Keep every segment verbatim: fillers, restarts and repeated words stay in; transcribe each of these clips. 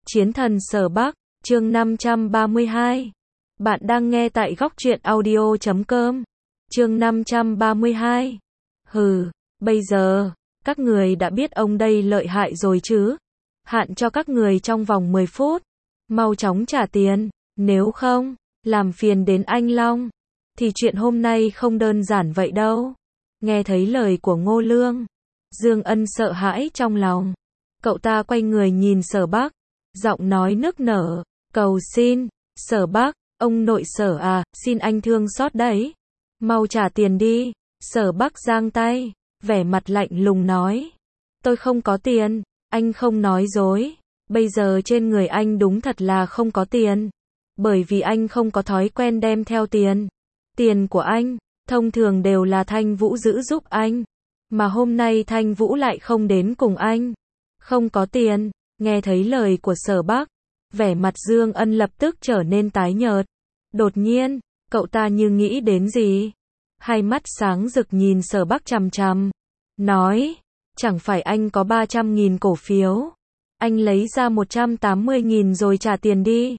Chiến thần Sở Bắc, chương năm trăm ba mươi hai. Bạn đang nghe tại góc truyện audio chấm com. Chương năm trăm ba mươi hai. Hừ, bây giờ, các người đã biết ông đây lợi hại rồi chứ? Hạn cho các người trong vòng mười phút. Mau chóng trả tiền, nếu không, làm phiền đến anh Long. Thì chuyện hôm nay không đơn giản vậy đâu. Nghe thấy lời của Ngô Lương, Dương Ân sợ hãi trong lòng. Cậu ta quay người nhìn Sở Bắc, giọng nói nức nở, cầu xin, Sở Bắc, ông nội Sở à, xin anh thương xót đấy. Mau trả tiền đi. Sở Bắc giang tay, vẻ mặt lạnh lùng nói. Tôi không có tiền, anh không nói dối. Bây giờ trên người anh đúng thật là không có tiền. Bởi vì anh không có thói quen đem theo tiền. Tiền của anh, thông thường đều là Thanh Vũ giữ giúp anh. Mà hôm nay Thanh Vũ lại không đến cùng anh. Không có tiền. Nghe thấy lời của Sở Bắc, vẻ mặt Dương Ân lập tức trở nên tái nhợt. Đột nhiên, cậu ta như nghĩ đến gì. Hai mắt sáng rực nhìn Sở Bắc chằm chằm. Nói, chẳng phải anh có ba trăm nghìn cổ phiếu. Anh lấy ra một trăm tám mươi nghìn rồi trả tiền đi.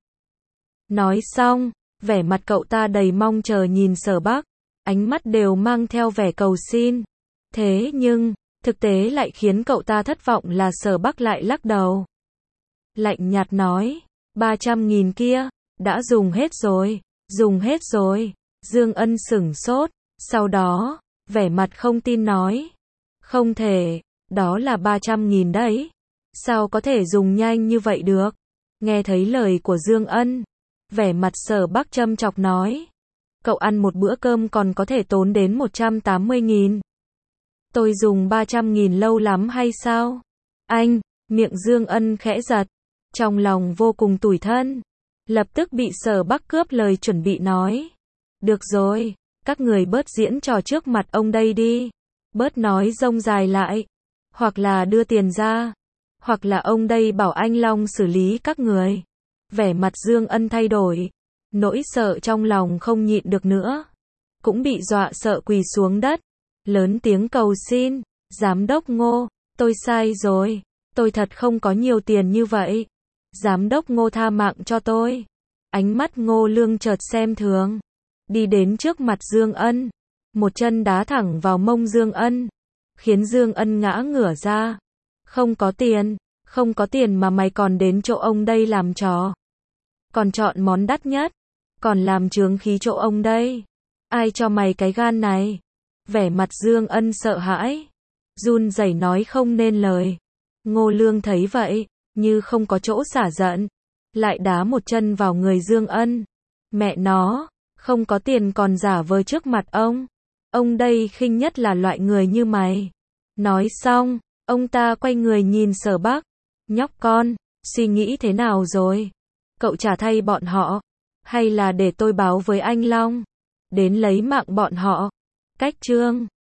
Nói xong, vẻ mặt cậu ta đầy mong chờ nhìn Sở Bắc. Ánh mắt đều mang theo vẻ cầu xin. Thế nhưng, thực tế lại khiến cậu ta thất vọng là Sở Bắc lại lắc đầu. Lạnh nhạt nói, ba trăm nghìn kia, đã dùng hết rồi, dùng hết rồi. Dương Ân sửng sốt, sau đó, vẻ mặt không tin nói. Không thể, đó là ba trăm nghìn đấy. Sao có thể dùng nhanh như vậy được? Nghe thấy lời của Dương Ân, vẻ mặt Sở Bắc châm chọc nói. Cậu ăn một bữa cơm còn có thể tốn đến một trăm tám mươi nghìn. Tôi dùng ba trăm nghìn lâu lắm hay sao? Anh, miệng Dương Ân khẽ giật. Trong lòng vô cùng tủi thân. Lập tức bị Sở Bắc cướp lời chuẩn bị nói. Được rồi, các người bớt diễn trò trước mặt ông đây đi. Bớt nói rông dài lại. Hoặc là đưa tiền ra. Hoặc là ông đây bảo anh Long xử lý các người. Vẻ mặt Dương Ân thay đổi. Nỗi sợ trong lòng không nhịn được nữa. Cũng bị dọa sợ quỳ xuống đất. Lớn tiếng cầu xin. Giám đốc Ngô, tôi sai rồi. Tôi thật không có nhiều tiền như vậy. Giám đốc Ngô tha mạng cho tôi. Ánh mắt Ngô Lương chợt xem thường. Đi đến trước mặt Dương Ân. Một chân đá thẳng vào mông Dương Ân. Khiến Dương Ân ngã ngửa ra. Không có tiền. Không có tiền mà mày còn đến chỗ ông đây làm trò. Còn chọn món đắt nhất. Còn làm chướng khí chỗ ông đây. Ai cho mày cái gan này? Vẻ mặt Dương Ân sợ hãi. Run rẩy nói không nên lời. Ngô Lương thấy vậy, như không có chỗ xả giận. Lại đá một chân vào người Dương Ân. Mẹ nó, không có tiền còn giả vờ trước mặt ông. Ông đây khinh nhất là loại người như mày. Nói xong, ông ta quay người nhìn Sở Bắc. Nhóc con, suy nghĩ thế nào rồi? Cậu trả thay bọn họ? Hay là để tôi báo với anh Long? Đến lấy mạng bọn họ? Cách chương